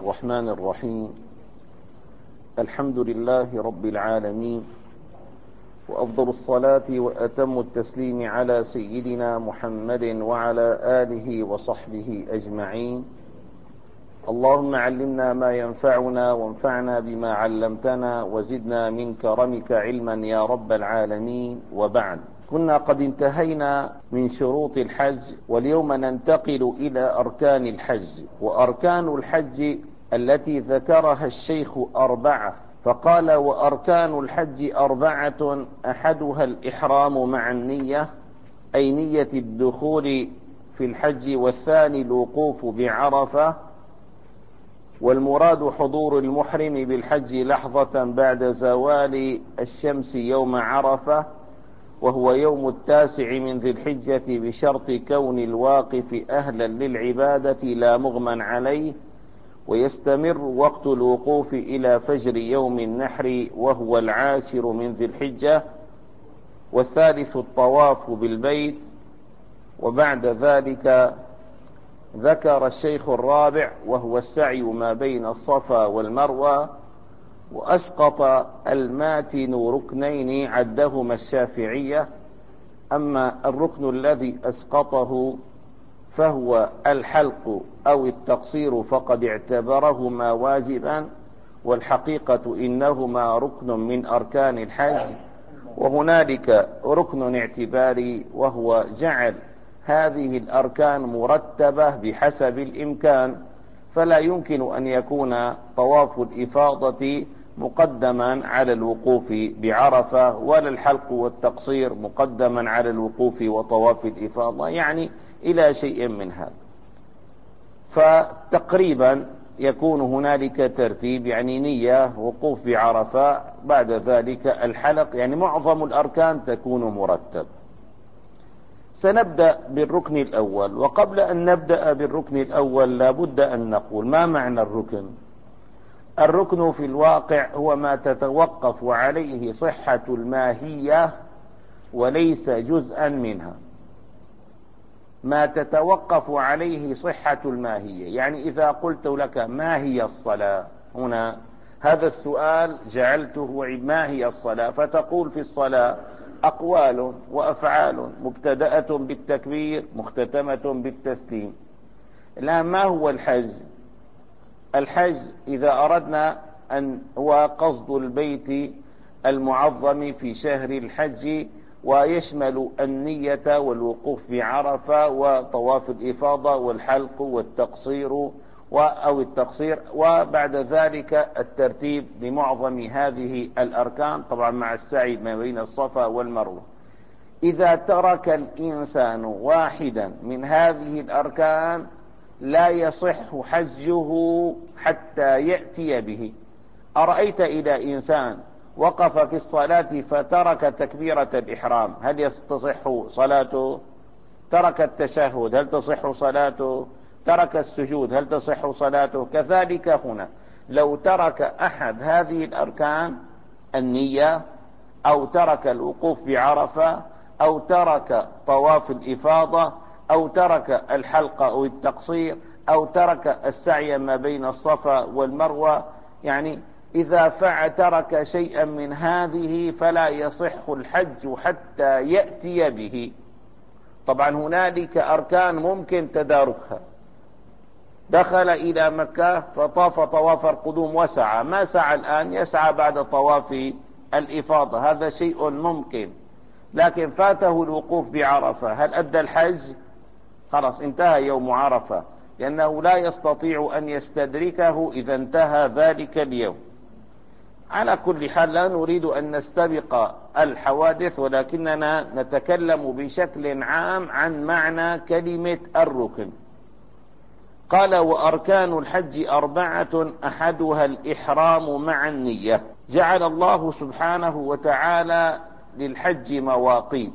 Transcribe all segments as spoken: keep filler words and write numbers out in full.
الرحمن الرحيم. الحمد لله رب العالمين، وأفضل الصلاة وأتم التسليم على سيدنا محمد وعلى آله وصحبه أجمعين. اللهم علمنا ما ينفعنا وانفعنا بما علمتنا وزدنا من كرمك علما يا رب العالمين. وبعد، كنا قد انتهينا من شروط الحج، واليوم ننتقل إلى أركان الحج. وأركان الحج التي ذكرها الشيخ أربعة، فقال: وأركان الحج أربعة أحدها الإحرام مع النية، أي نية الدخول في الحج، والثاني الوقوف بعرفة، والمراد حضور المحرم بالحج لحظة بعد زوال الشمس يوم عرفة، وهو يوم التاسع من ذي الحجة، بشرط كون الواقف أهلا للعبادة لا مغمى عليه، ويستمر وقت الوقوف إلى فجر يوم النحر وهو العاشر من ذي الحجة، والثالث الطواف بالبيت. وبعد ذلك ذكر الشيخ الرابع وهو السعي ما بين الصفا والمروة، وأسقط الماتن ركنين عدهما الشافعية. أما الركن الذي أسقطه فهو الحلق أو التقصير، فقد اعتبرهما واجبا، والحقيقة إنهما ركن من أركان الحج. وهنالك ركن اعتباري، وهو جعل هذه الأركان مرتبة بحسب الإمكان، فلا يمكن أن يكون طواف الإفاضة مقدما على الوقوف بعرفة، ولا الحلق والتقصير مقدما على الوقوف وطواف الإفاضة، يعني إلى شيء من هذا. فتقريبا يكون هنالك ترتيب، يعني نية، وقوف بعرفة، بعد ذلك الحلق، يعني معظم الأركان تكون مرتب. سنبدأ بالركن الأول، وقبل أن نبدأ بالركن الأول لابد أن نقول ما معنى الركن. الركن في الواقع هو ما تتوقف عليه صحة الماهية وليس جزءا منها، ما تتوقف عليه صحة الماهية. يعني إذا قلت لك ما هي الصلاة، هنا هذا السؤال جعلته ما هي الصلاة، فتقول في الصلاة أقوال وأفعال مبتدأة بالتكبير مختتمة بالتسليم. الآن ما هو الحج؟ الحج إذا أردنا أن هو قصد البيت المعظم في شهر الحج، ويشمل النية والوقوف بعرفة وطواف الإفاضة والحلق والتقصير أو التقصير، وبعد ذلك الترتيب لمعظم هذه الأركان، طبعا مع السعي ما بين الصفا والمروة. إذا ترك الإنسان واحدا من هذه الأركان لا يصح حجه حتى يأتي به. أرأيت إذا إنسان وقف في الصلاة فترك تكبيرة الإحرام، هل تصح صلاته؟ ترك التشهد، هل تصح صلاته؟ ترك السجود، هل تصح صلاته؟ كذلك هنا، لو ترك أحد هذه الأركان، النية، أو ترك الوقوف بعرفة، أو ترك طواف الإفاضة، أو ترك الحلق أو التقصير، أو ترك السعي ما بين الصفا والمروة، يعني إذا فعل ترك شيئا من هذه فلا يصح الحج حتى يأتي به. طبعا هنالك أركان ممكن تداركها، دخل إلى مكة فطاف طواف القدوم وسعى، ما سعى الآن، يسعى بعد طواف الإفاضة، هذا شيء ممكن. لكن فاته الوقوف بعرفة، هل أدى الحج؟ خلاص انتهى يوم عرفة، لأنه لا يستطيع أن يستدركه إذا انتهى ذلك اليوم. على كل حال لا نريد أن نستبق الحوادث، ولكننا نتكلم بشكل عام عن معنى كلمة الركن. قال: وأركان الحج أربعة أحدها الإحرام مع النية. جعل الله سبحانه وتعالى للحج مواقيت،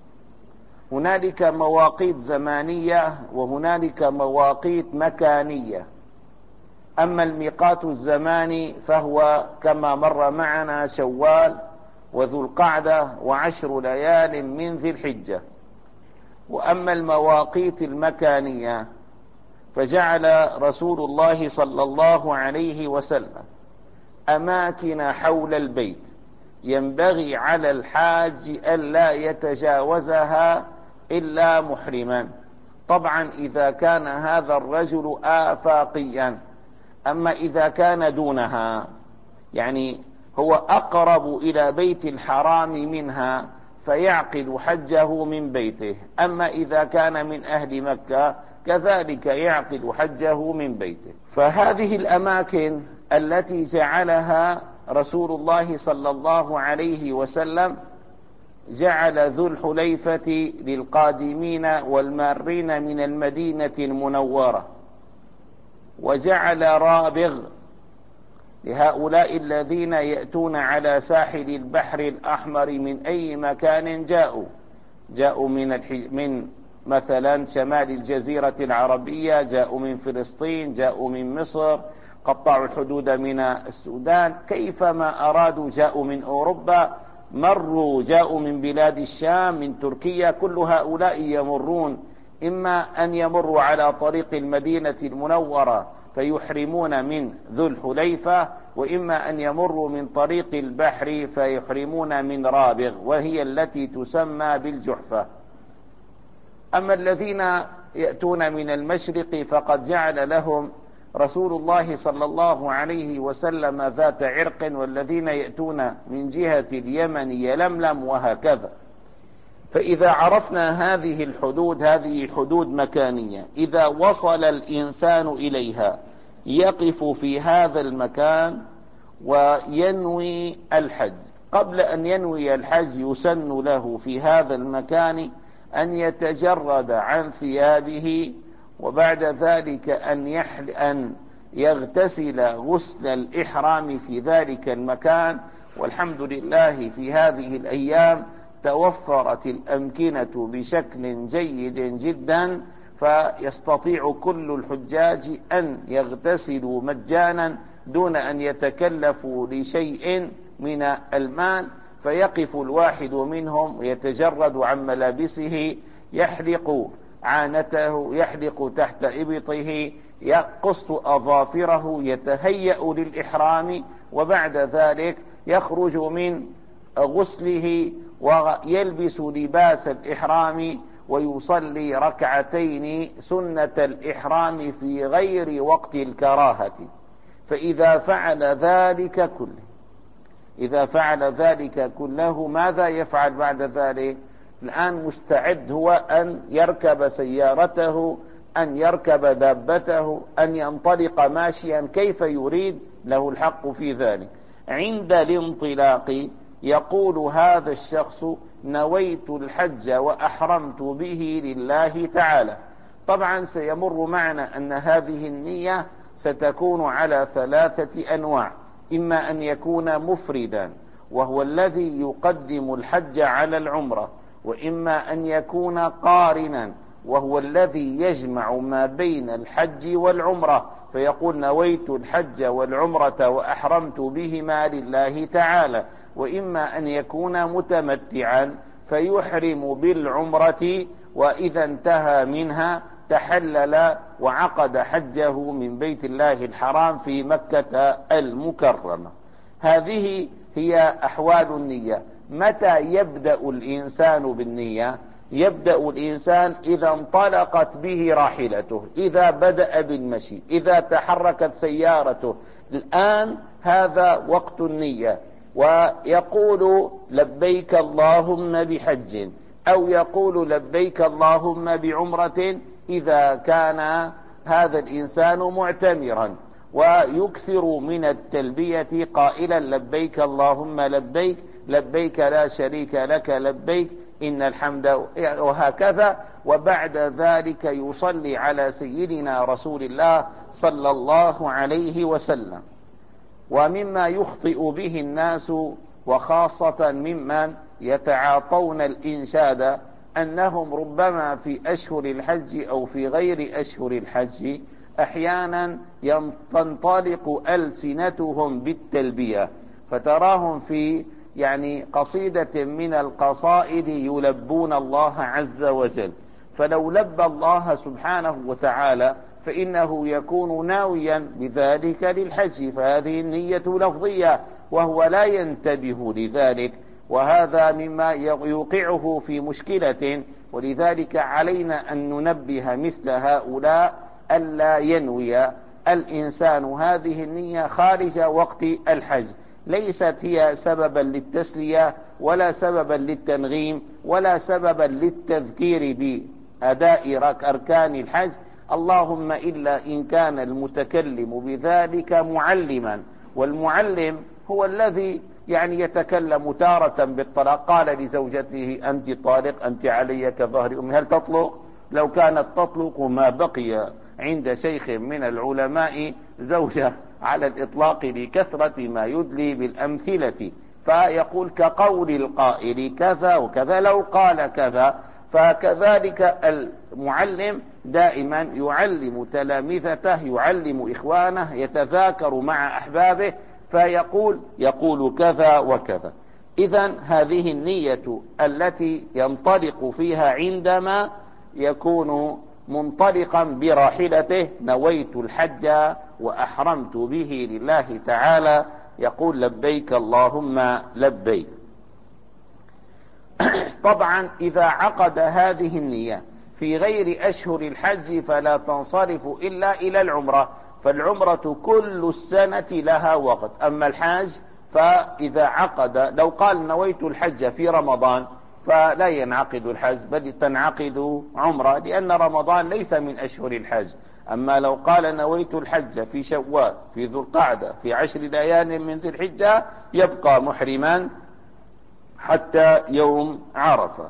هنالك مواقيت زمانية وهنالك مواقيت مكانية. أما الميقات الزماني فهو كما مر معنا شوال وذو القعدة وعشر ليال من ذي الحجة. وأما المواقيت المكانية فجعل رسول الله صلى الله عليه وسلم أماكن حول البيت ينبغي على الحاج ألا يتجاوزها إلا محرما. طبعا إذا كان هذا الرجل آفاقيا. أما إذا كان دونها، يعني هو أقرب إلى بيت الحرام منها، فيعقد حجه من بيته. أما إذا كان من أهل مكة كذلك يعقد حجه من بيته. فهذه الأماكن التي جعلها رسول الله صلى الله عليه وسلم، جعل ذو الحليفة للقادمين والمارين من المدينة المنورة، وجعل رابغ لهؤلاء الذين يأتون على ساحل البحر الأحمر من أي مكان جاءوا جاءوا من, من مثلا شمال الجزيرة العربية، جاءوا من فلسطين، جاءوا من مصر، قطعوا الحدود من السودان، كيفما أرادوا، جاءوا من أوروبا، مروا، جاءوا من بلاد الشام، من تركيا، كل هؤلاء يمرون، إما أن يمروا على طريق المدينة المنورة فيحرمون من ذو الحليفة، وإما أن يمروا من طريق البحر فيحرمون من رابغ، وهي التي تسمى بالجحفة. أما الذين يأتون من المشرق فقد جعل لهم رسول الله صلى الله عليه وسلم ذات عرق، والذين يأتون من جهة اليمن يلملم، وهكذا. فإذا عرفنا هذه الحدود، هذه حدود مكانية، إذا وصل الإنسان إليها يقف في هذا المكان وينوي الحج. قبل أن ينوي الحج يسن له في هذا المكان أن يتجرد عن ثيابه، وبعد ذلك أن, يحل أن يغتسل غسل الإحرام في ذلك المكان. والحمد لله في هذه الأيام توفرت الأمكنة بشكل جيد جدا، فيستطيع كل الحجاج أن يغتسلوا مجانا دون أن يتكلفوا لشيء من المال. فيقف الواحد منهم ويتجرد عن ملابسه، يحلق عانته، يحلق تحت إبطه، يقص أظافره، يتهيأ للإحرام، وبعد ذلك يخرج من غسله ويلبس لباس الإحرام ويصلي ركعتين سنة الإحرام في غير وقت الكراهة. فإذا فعل ذلك كله إذا فعل ذلك كله ماذا يفعل بعد ذلك؟ الآن مستعد هو أن يركب سيارته، أن يركب دابته، أن ينطلق ماشيا كيف يريد، له الحق في ذلك. عند الانطلاق يقول هذا الشخص: نويت الحج وأحرمت به لله تعالى. طبعا سيمر معنا أن هذه النية ستكون على ثلاثة أنواع: إما أن يكون مفردا وهو الذي يقدم الحج على العمرة، وإما أن يكون قارنا وهو الذي يجمع ما بين الحج والعمرة، فيقول نويت الحج والعمرة وأحرمت بهما لله تعالى، وإما أن يكون متمتعا فيحرم بالعمرة، وإذا انتهى منها تحلل وعقد حجه من بيت الله الحرام في مكة المكرمة. هذه هي أحوال النية. متى يبدأ الإنسان بالنية؟ يبدأ الإنسان إذا انطلقت به راحلته، إذا بدأ بالمشي، إذا تحركت سيارته. الآن هذا وقت النية، ويقول لبيك اللهم بحج، أو يقول لبيك اللهم بعمرة إذا كان هذا الإنسان معتمرا، ويكثر من التلبية قائلا لبيك اللهم لبيك، لبيك لا شريك لك لبيك إن الحمد، وهكذا. وبعد ذلك يصلي على سيدنا رسول الله صلى الله عليه وسلم. ومما يخطئ به الناس، وخاصة ممن يتعاطون الإنشاد، أنهم ربما في أشهر الحج أو في غير أشهر الحج أحيانا تنطلق ألسنتهم بالتلبية، فتراهم في يعني قصيدة من القصائد يلبون الله عز وجل. فلو لبى الله سبحانه وتعالى فإنه يكون ناويا بذلك للحج، فهذه النية لفظية وهو لا ينتبه لذلك، وهذا مما يوقعه في مشكلة. ولذلك علينا أن ننبه مثل هؤلاء ألا ينوي الإنسان هذه النية خارج وقت الحج، ليست هي سببا للتسلية ولا سببا للتنغيم ولا سببا للتذكير بأداء أركان الحج، اللهم إلا إن كان المتكلم بذلك معلما، والمعلم هو الذي يعني يتكلم تارة بالطلاق، قال لزوجته أنت طالق، أنت علي كظهر أمي، هل تطلق؟ لو كانت تطلق ما بقي عند شيخ من العلماء زوجة على الإطلاق لكثرة ما يدلي بالأمثلة. فيقول كقول القائل كذا وكذا لو قال كذا. فكذلك المعلم دائما يعلم تلامذته، يعلم إخوانه، يتذاكر مع أحبابه، فيقول يقول كذا وكذا. إذن هذه النية التي ينطلق فيها عندما يكون منطلقا براحلته، نويت الحج وأحرمت به لله تعالى، يقول لبيك اللهم لبيك. طبعا إذا عقد هذه النية في غير أشهر الحج فلا تنصرف إلا إلى العمرة، فالعمرة كل السنة لها وقت. أما الحاج فإذا عقد، لو قال نويت الحج في رمضان فلا ينعقد الحج بل تنعقد عمرة، لأن رمضان ليس من أشهر الحج. أما لو قال نويت الحج في شوال، في ذو القعدة، في عشر ليال من ذي الحجة، يبقى محرما حتى يوم عرفة.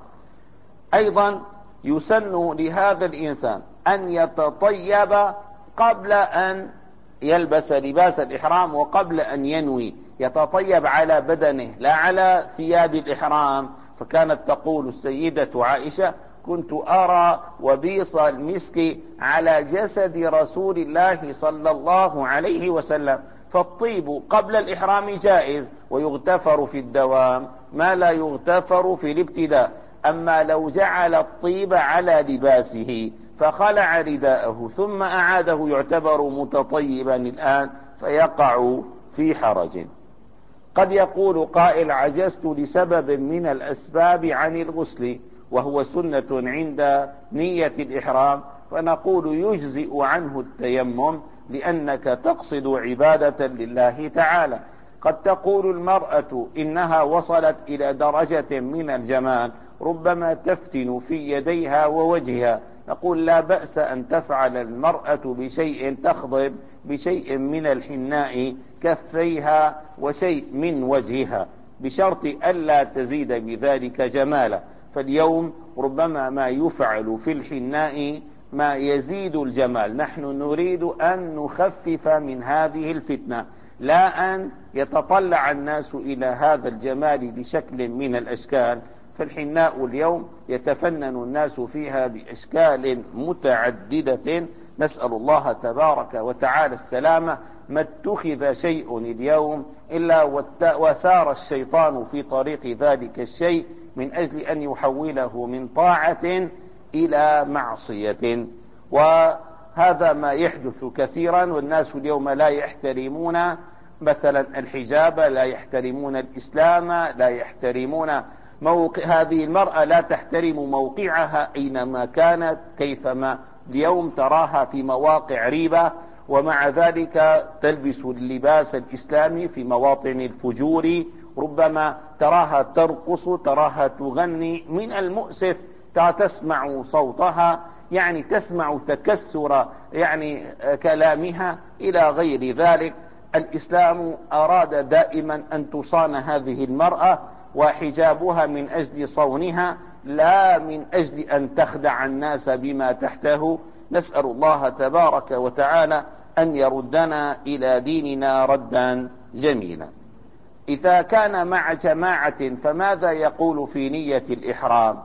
أيضا يسن لهذا الإنسان أن يتطيب قبل أن يلبس لباس الإحرام وقبل أن ينوي، يتطيب على بدنه لا على ثياب الإحرام. فكانت تقول السيدة عائشة كنت أرى وبيص المسك على جسد رسول الله صلى الله عليه وسلم. فالطيب قبل الإحرام جائز ويغتفر في الدوام ما لا يغتفر في الابتداء. أما لو جعل الطيب على لباسه فخلع رداءه ثم أعاده يعتبر متطيبا الآن، فيقع في حرج. قد يقول قائل عجزت لسبب من الأسباب عن الغسل، وهو سنة عند نية الإحرام، فنقول يجزئ عنه التيمم لأنك تقصد عبادة لله تعالى. قد تقول المرأة إنها وصلت إلى درجة من الجمال ربما تفتن في يديها ووجهها، نقول لا بأس أن تفعل المرأة بشيء تخضب بشيء من الحناء كفيها وشيء من وجهها، بشرط ألا تزيد بذلك جمالا. فاليوم ربما ما يفعل في الحناء ما يزيد الجمال، نحن نريد أن نخفف من هذه الفتنة، لا أن يتطلع الناس إلى هذا الجمال بشكل من الأشكال. فالحناء اليوم يتفنن الناس فيها بأشكال متعددة، نسأل الله تبارك وتعالى السلامة. ما اتخذ شيء اليوم إلا وسار الشيطان في طريق ذلك الشيء من أجل أن يحوله من طاعة إلى معصية، وهذا ما يحدث كثيرا. والناس اليوم لا يحترمون مثلا الحجاب، لا يحترمون الإسلام، لا يحترمون موقع هذه المرأة، لا تحترم موقعها أينما كانت كيفما. اليوم تراها في مواقع ريبة، ومع ذلك تلبس اللباس الإسلامي في مواطن الفجور، ربما تراها ترقص، تراها تغني. من المؤسف تسمع صوتها، يعني تسمع تكسر يعني كلامها إلى غير ذلك. الإسلام أراد دائما أن تصان هذه المرأة وحجابها من أجل صونها، لا من أجل أن تخدع الناس بما تحته. نسأل الله تبارك وتعالى أن يردنا إلى ديننا ردا جميلا. إذا كان مع جماعة فماذا يقول في نية الإحرام؟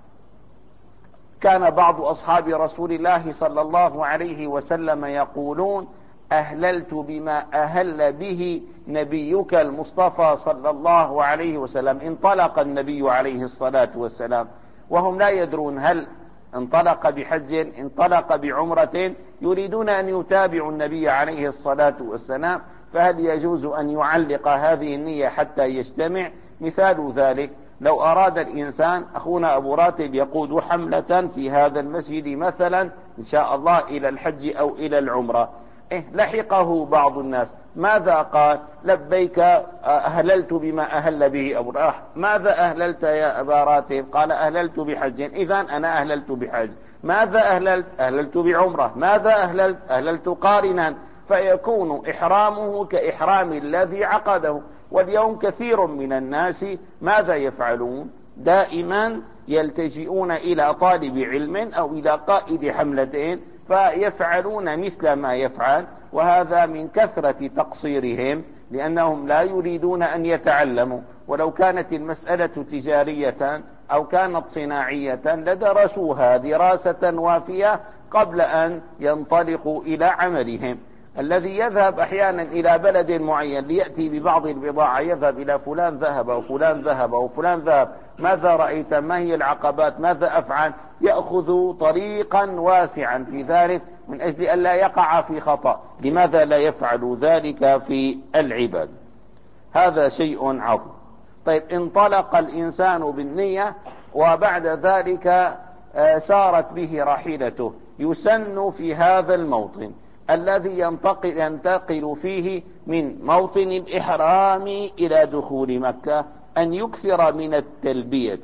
كان بعض أصحاب رسول الله صلى الله عليه وسلم يقولون أهللت بما أهل به نبيك المصطفى صلى الله عليه وسلم. انطلق النبي عليه الصلاة والسلام وهم لا يدرون هل انطلق بحج، انطلق بعمرة، يريدون أن يتابعوا النبي عليه الصلاة والسلام، فهل يجوز أن يعلق هذه النية حتى يجتمع؟ مثال ذلك لو أراد الإنسان، أخونا أبو راتب يقود حملة في هذا المسجد مثلا إن شاء الله إلى الحج أو إلى العمرة، إيه لحقه بعض الناس، ماذا قال؟ لبيك أهللت بما أهل به أبو راح. ماذا أهللت يا أبا راتب؟ قال أهللت بحج. إذن أنا أهللت بحج. ماذا أهللت؟ أهللت بعمرة. ماذا أهللت؟ أهللت قارنا. فيكون إحرامه كإحرام الذي عقده. واليوم كثير من الناس ماذا يفعلون؟ دائما يلتجئون إلى طالب علم أو إلى قائد حملتين فيفعلون مثل ما يفعل، وهذا من كثرة تقصيرهم لأنهم لا يريدون أن يتعلموا. ولو كانت المسألة تجارية أو كانت صناعية لدرسوها دراسة وافية قبل أن ينطلقوا إلى عملهم. الذي يذهب أحيانا إلى بلد معين ليأتي ببعض البضاعة يذهب إلى فلان ذهب وفلان ذهب وفلان ذهب، ماذا رأيت؟ ما هي العقبات؟ ماذا أفعل؟ يأخذ طريقا واسعا في ذلك من أجل أن لا يقع في خطأ. لماذا لا يفعل ذلك في العباد؟ هذا شيء عظيم. طيب، انطلق الإنسان بالنية وبعد ذلك سارت به راحلته، يسن في هذا الموطن الذي ينتقل, ينتقل فيه من موطن الإحرام إلى دخول مكة أن يكثر من التلبية،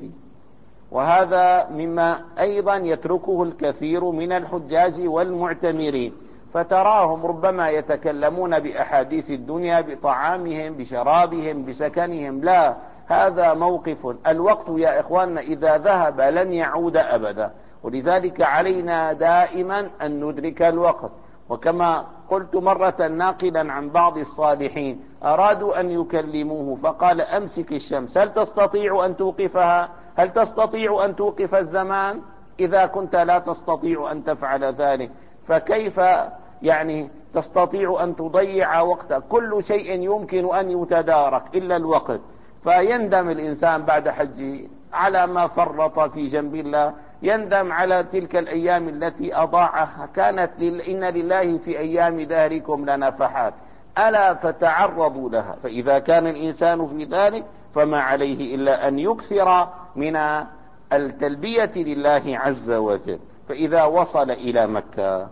وهذا مما أيضا يتركه الكثير من الحجاج والمعتمرين، فتراهم ربما يتكلمون بأحاديث الدنيا، بطعامهم، بشرابهم، بسكنهم. لا، هذا موقف. الوقت يا إخواننا إذا ذهب لن يعود أبدا، ولذلك علينا دائما أن ندرك الوقت. وكما قلت مرة ناقلا عن بعض الصالحين، أرادوا أن يكلموه فقال أمسك الشمس، هل تستطيع أن توقفها؟ هل تستطيع أن توقف الزمان؟ إذا كنت لا تستطيع أن تفعل ذلك فكيف يعني تستطيع أن تضيع وقتك؟ كل شيء يمكن أن يتدارك إلا الوقت. فيندم الإنسان بعد حجه على ما فرط في جنب الله، يندم على تلك الأيام التي أضاعها. كانت لل... إن لله في أيام دهركم لنفحات، ألا فتعرضوا لها. فإذا كان الإنسان في ذلك فما عليه إلا أن يكثر من التلبية لله عز وجل. فإذا وصل إلى مكة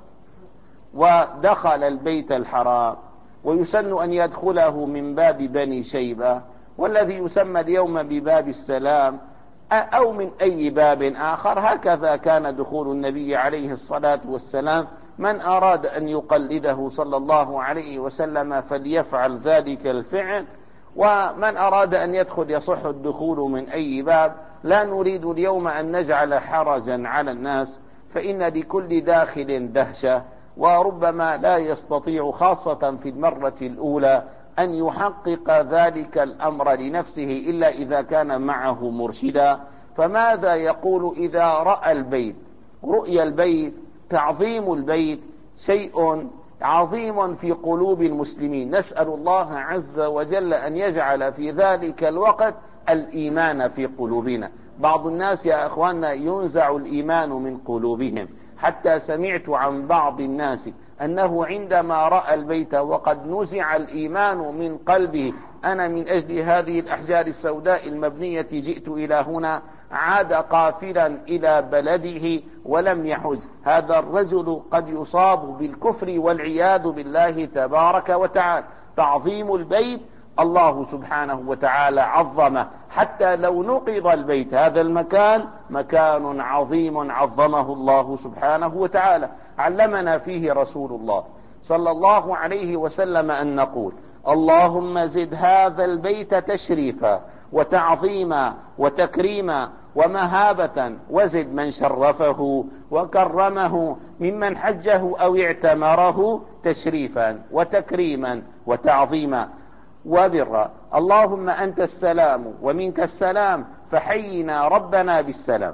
ودخل البيت الحرام، ويسن أن يدخله من باب بني شيبة، والذي يسمى اليوم بباب السلام، أو من أي باب آخر. هكذا كان دخول النبي عليه الصلاة والسلام. من أراد أن يقلده صلى الله عليه وسلم فليفعل ذلك الفعل، ومن أراد أن يدخل يصح الدخول من أي باب. لا نريد اليوم أن نجعل حرجا على الناس، فإن لكل داخل دهشة، وربما لا يستطيع خاصة في المرة الأولى أن يحقق ذلك الأمر لنفسه إلا إذا كان معه مرشدا. فماذا يقول إذا رأى البيت؟ رؤيا البيت، تعظيم البيت شيء عظيم في قلوب المسلمين. نسأل الله عز وجل أن يجعل في ذلك الوقت الإيمان في قلوبنا. بعض الناس يا أخواننا ينزع الإيمان من قلوبهم، حتى سمعت عن بعض الناس أنه عندما رأى البيت وقد نزع الإيمان من قلبه، أنا من أجل هذه الأحجار السوداء المبنية جئت إلى هنا، عاد قافلا إلى بلده ولم يحج. هذا الرجل قد يصاب بالكفر والعياذ بالله تبارك وتعالى. تعظيم البيت الله سبحانه وتعالى عظمه، حتى لو نقض البيت، هذا المكان مكان عظيم عظمه الله سبحانه وتعالى. علمنا فيه رسول الله صلى الله عليه وسلم أن نقول اللهم زد هذا البيت تشريفا وتعظيما وتكريما ومهابة، وزد من شرفه وكرمه ممن حجه أو اعتمره تشريفا وتكريما وتعظيما وبرا. اللهم أنت السلام ومنك السلام، فحينا ربنا بالسلام.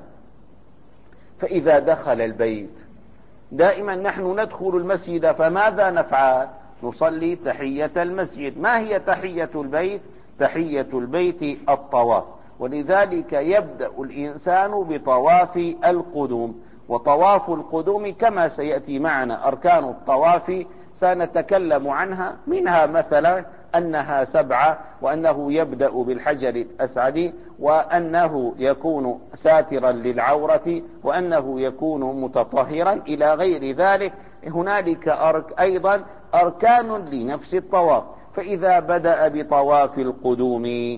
فإذا دخل البيت، دائما نحن ندخل المسجد فماذا نفعل؟ نصلي تحية المسجد. ما هي تحية البيت؟ تحية البيت الطواف، ولذلك يبدأ الإنسان بطواف القدوم. وطواف القدوم كما سيأتي معنا. أركان الطواف سنتكلم عنها، منها مثلا أنها سبعة، وأنه يبدأ بالحجر الأسعد، وأنه يكون ساترا للعورة، وأنه يكون متطهرا إلى غير ذلك. هنالك أرك أيضا أركان لنفس الطواف. فإذا بدأ بطواف القدوم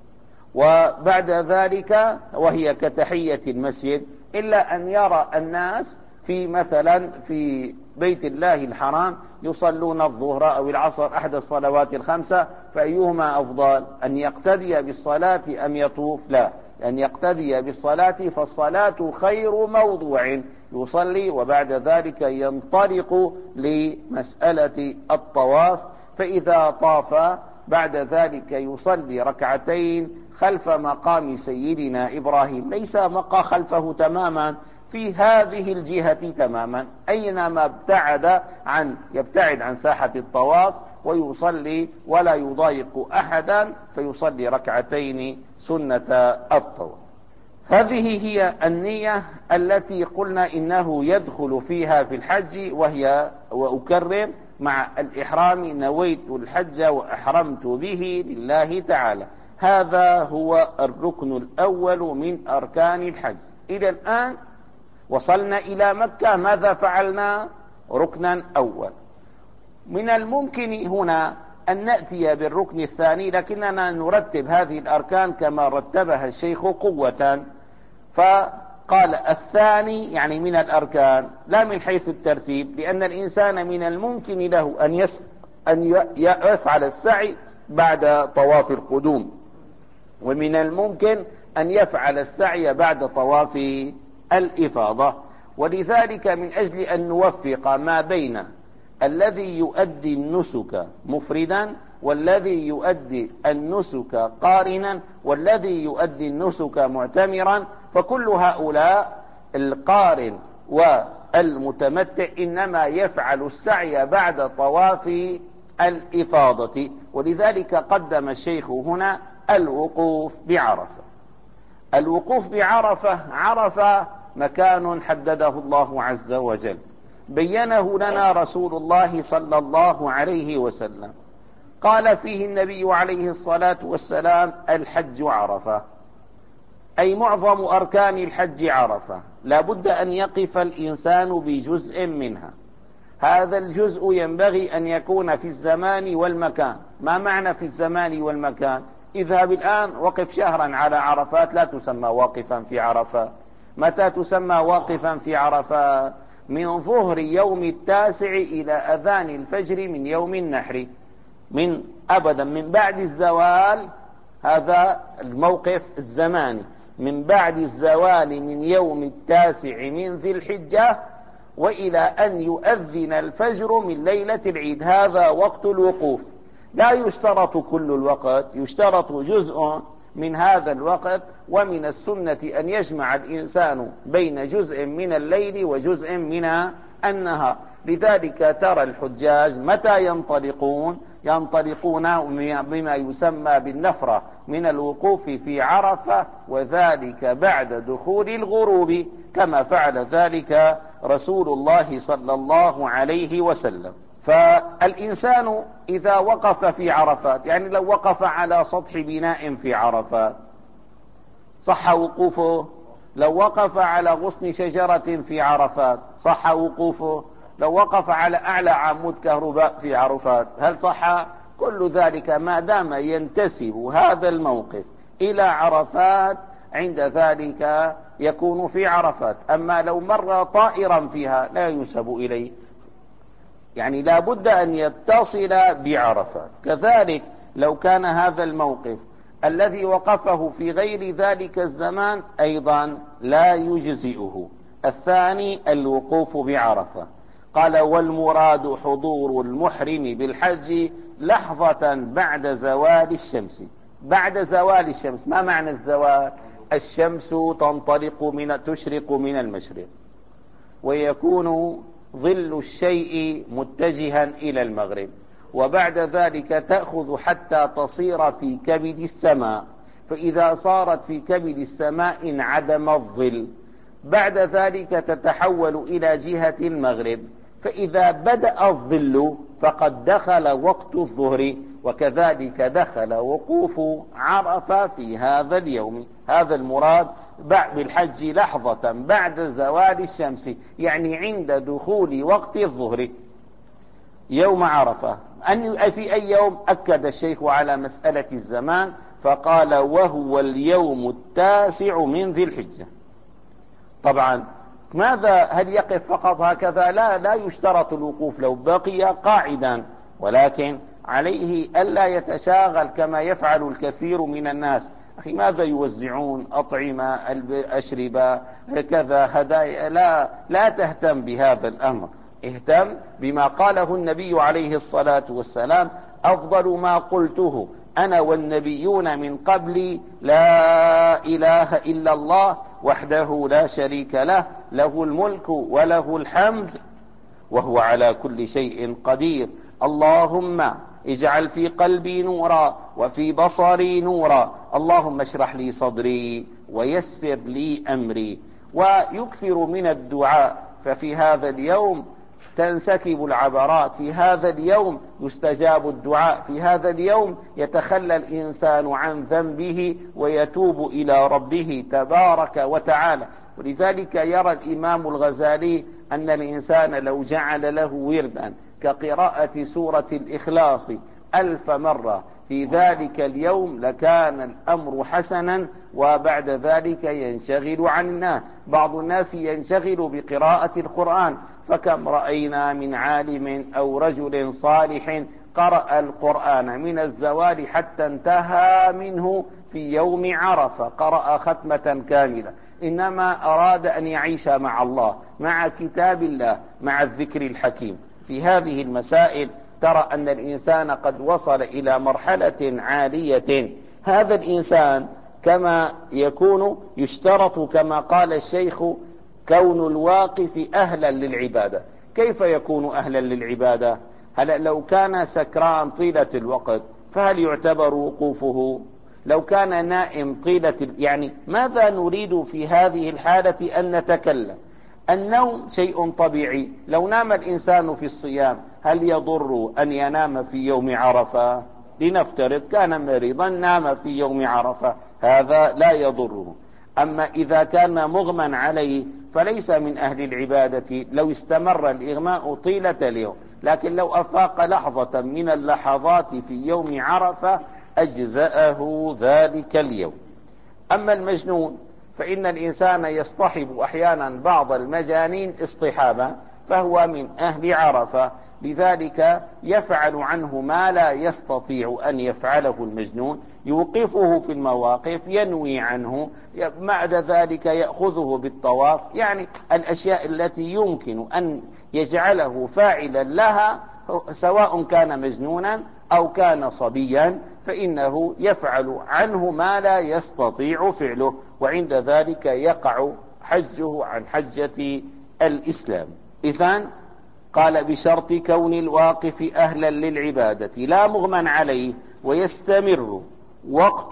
وبعد ذلك وهي كتحية المسجد، إلا أن يرى الناس في مثلا في بيت الله الحرام يصلون الظهر أو العصر أحد الصلوات الخمسة، فأيهما أفضل، أن يقتدي بالصلاة أم يطوف؟ لا، أن يقتدي بالصلاة، فالصلاة خير موضوع يصلي وبعد ذلك ينطلق لمسألة الطواف. فإذا طاف بعد ذلك يصلي ركعتين خلف مقام سيدنا إبراهيم، ليس مقى خلفه تماما، في هذه الجهة تماما، أينما ابتعد عن يبتعد عن ساحة الطواف، ويصلي ولا يضايق أحدا، فيصلي ركعتين سنة الطواف. هذه هي النية التي قلنا إنه يدخل فيها في الحج، وهي وأكرر مع الإحرام نويت الحج وأحرمت به لله تعالى. هذا هو الركن الأول من أركان الحج. إلى الآن وصلنا إلى مكة، ماذا فعلنا؟ ركنا أول. من الممكن هنا أن نأتي بالركن الثاني، لكننا نرتب هذه الأركان كما رتبها الشيخ قوة، فقال الثاني يعني من الأركان، لا من حيث الترتيب، لأن الإنسان من الممكن له أن يس أن يفعل السعي بعد طواف القدوم، ومن الممكن أن يفعل السعي بعد طواف الإفاضة. ولذلك من أجل أن نوفق ما بين الذي يؤدي النسك مفردا، والذي يؤدي النسك قارنا، والذي يؤدي النسك معتمرا، فكل هؤلاء القارن والمتمتع إنما يفعل السعي بعد طواف الإفاضة. ولذلك قدم الشيخ هنا الوقوف بعرفة. الوقوف بعرفة، عرفة مكان حدده الله عز وجل، بينه لنا رسول الله صلى الله عليه وسلم، قال فيه النبي عليه الصلاة والسلام: الحج عرفة، أي معظم أركان الحج عرفة، لا بد أن يقف الإنسان بجزء منها. هذا الجزء ينبغي أن يكون في الزمان والمكان. ما معنى في الزمان والمكان؟ اذهب الآن وقف شهرا على عرفات، لا تسمى واقفا في عرفات. متى تسمى واقفا في عرفات؟ من ظهر يوم التاسع إلى أذان الفجر من يوم النحر، من أبدا من بعد الزوال، هذا الموقف الزماني، من بعد الزوال من يوم التاسع من ذي الحجة وإلى أن يؤذن الفجر من ليلة العيد، هذا وقت الوقوف. لا يشترط كل الوقت، يشترط جزء من هذا الوقت. ومن السنة أن يجمع الإنسان بين جزء من الليل وجزء من النهار. لذلك ترى الحجاج متى ينطلقون؟ ينطلقون بما يسمى بالنفرة من الوقوف في عرفة، وذلك بعد دخول الغروب، كما فعل ذلك رسول الله صلى الله عليه وسلم. فالإنسان إذا وقف في عرفات، يعني لو وقف على سطح بناء في عرفات صح وقوفه، لو وقف على غصن شجرة في عرفات صح وقوفه، لو وقف على أعلى عمود كهرباء في عرفات هل صح؟ كل ذلك ما دام ينتسب هذا الموقف إلى عرفات، عند ذلك يكون في عرفات. أما لو مر طائرا فيها لا ينسب إليه، يعني لا بد أن يتصل بعرفات. كذلك لو كان هذا الموقف الذي وقفه في غير ذلك الزمان أيضا لا يجزئه. الثاني الوقوف بعرفة. قال: والمراد حضور المحرم بالحج لحظة بعد زوال الشمس. بعد زوال الشمس، ما معنى الزوال؟ الشمس تنطلق من تشرق من المشرق، ويكون ظل الشيء متجها إلى المغرب، وبعد ذلك تأخذ حتى تصير في كبد السماء، فإذا صارت في كبد السماء انعدم الظل، بعد ذلك تتحول إلى جهة المغرب، فإذا بدأ الظل فقد دخل وقت الظهر، وكذلك دخل وقوف عرفة في هذا اليوم. هذا المراد بالحج لحظة بعد زوال الشمس، يعني عند دخول وقت الظهر يوم عرفة. أن في أي يوم؟ أكد الشيخ على مسألة الزمان فقال وهو اليوم التاسع من ذي الحجة. طبعا ماذا؟ هل يقف فقط هكذا؟ لا لا يشترط الوقوف لو بقي قاعدا، ولكن عليه ألا يتشاغل كما يفعل الكثير من الناس. أخي ماذا يوزعون؟ أطعمة، أشربة، كذا، هدايا. لا لا تهتم بهذا الأمر، اهتم بما قاله النبي عليه الصلاة والسلام: أفضل ما قلته أنا والنبيون من قبلي لا إله إلا الله وحده لا شريك له، له الملك وله الحمد وهو على كل شيء قدير. اللهم اجعل في قلبي نورا وفي بصري نورا، اللهم اشرح لي صدري ويسر لي أمري. ويكثر من الدعاء، ففي هذا اليوم تنسكب العبرات، في هذا اليوم يستجاب الدعاء، في هذا اليوم يتخلى الإنسان عن ذنبه ويتوب إلى ربه تبارك وتعالى. ولذلك يرى الإمام الغزالي أن الإنسان لو جعل له وردا كقراءة سورة الإخلاص ألف مرة في ذلك اليوم لكان الأمر حسنا، وبعد ذلك ينشغل عنه. بعض الناس ينشغل بقراءة القرآن، فكم رأينا من عالم أو رجل صالح قرأ القرآن من الزوال حتى انتهى منه في يوم عرفة، قرأ ختمة كاملة، إنما أراد أن يعيش مع الله، مع كتاب الله، مع الذكر الحكيم. في هذه المسائل ترى أن الإنسان قد وصل إلى مرحلة عالية. هذا الإنسان كما يكون يشترط كما قال الشيخ كون الواقف أهلا للعبادة. كيف يكون أهلا للعبادة؟ هل لو كان سكران طيلة الوقت فهل يعتبر وقوفه؟ لو كان نائم طيلة، يعني ماذا نريد في هذه الحالة؟ أن نتكلم. النوم شيء طبيعي، لو نام الإنسان في الصيام هل يضر أن ينام في يوم عرفة؟ لنفترض كان مريضا نام في يوم عرفة، هذا لا يضره. أما إذا كان مغمى عليه فليس من أهل العبادة لو استمر الإغماء طيلة اليوم، لكن لو أفاق لحظة من اللحظات في يوم عرفة أجزأه ذلك اليوم. أما المجنون فإن الإنسان يصطحب أحيانا بعض المجانين اصطحابا، فهو من أهل عرفة، لذلك يفعل عنه ما لا يستطيع أن يفعله المجنون، يوقفه في المواقف، ينوي عنه، بعد ذلك يأخذه بالطواف، يعني الأشياء التي يمكن أن يجعله فاعلا لها سواء كان مجنونا أو كان صبيا، فإنه يفعل عنه ما لا يستطيع فعله، وعند ذلك يقع حجه عن حجة الإسلام. إذن قال بشرط كون الواقف أهلا للعبادة لا مغمى عليه، ويستمر وقت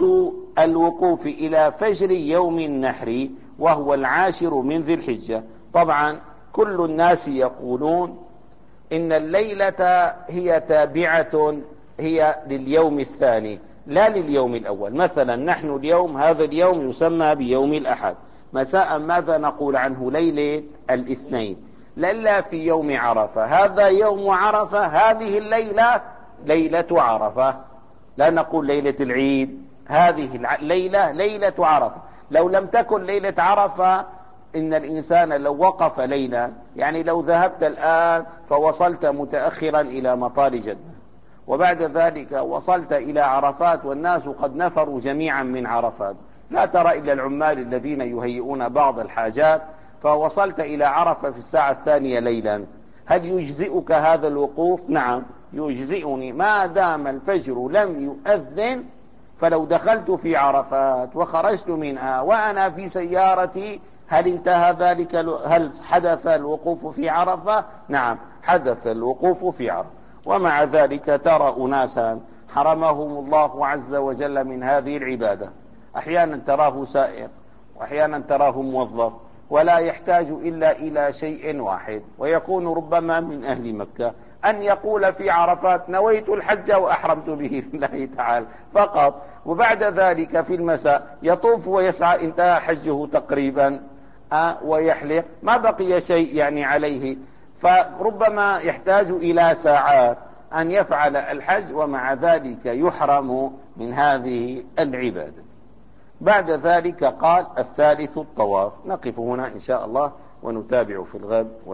الوقوف إلى فجر يوم النحر وهو العاشر من ذي الحجة. طبعا كل الناس يقولون إن الليلة هي تابعة هي لليوم الثاني لا لليوم الأول. مثلا نحن اليوم هذا اليوم يسمى بيوم الأحد، مساء ماذا نقول عنه؟ ليلة الاثنين. للا في يوم عرفة، هذا يوم عرفة، هذه الليلة ليلة عرفة، لا نقول ليلة العيد، هذه الليلة ليلة عرفة. لو لم تكن ليلة عرفة إن الإنسان لو وقف ليلة، يعني لو ذهبت الآن فوصلت متأخرا إلى مطار جدة، وبعد ذلك وصلت إلى عرفات والناس قد نفروا جميعا من عرفات، لا ترى إلا العمال الذين يهيئون بعض الحاجات، فوصلت إلى عرفة في الساعة الثانية ليلا، هل يجزئك هذا الوقوف؟ نعم يجزئني ما دام الفجر لم يؤذن. فلو دخلت في عرفات وخرجت منها وأنا في سيارتي هل انتهى ذلك؟ هل حدث الوقوف في عرفة؟ نعم حدث الوقوف في عرفة. ومع ذلك ترى أناسا حرمهم الله عز وجل من هذه العبادة، أحيانا تراه سائق، وأحيانا تراه موظف، ولا يحتاج إلا إلى شيء واحد، ويكون ربما من أهل مكة، أن يقول في عرفات نويت الحج وأحرمت به لله تعالى فقط، وبعد ذلك في المساء يطوف ويسعى، انتهى حجه تقريبا، أه ويحلق، ما بقي شيء يعني عليه. فربما يحتاج إلى ساعات أن يفعل الحج، ومع ذلك يحرم من هذه العبادة. بعد ذلك قال الثالث الطواف. نقف هنا إن شاء الله ونتابع في الغد.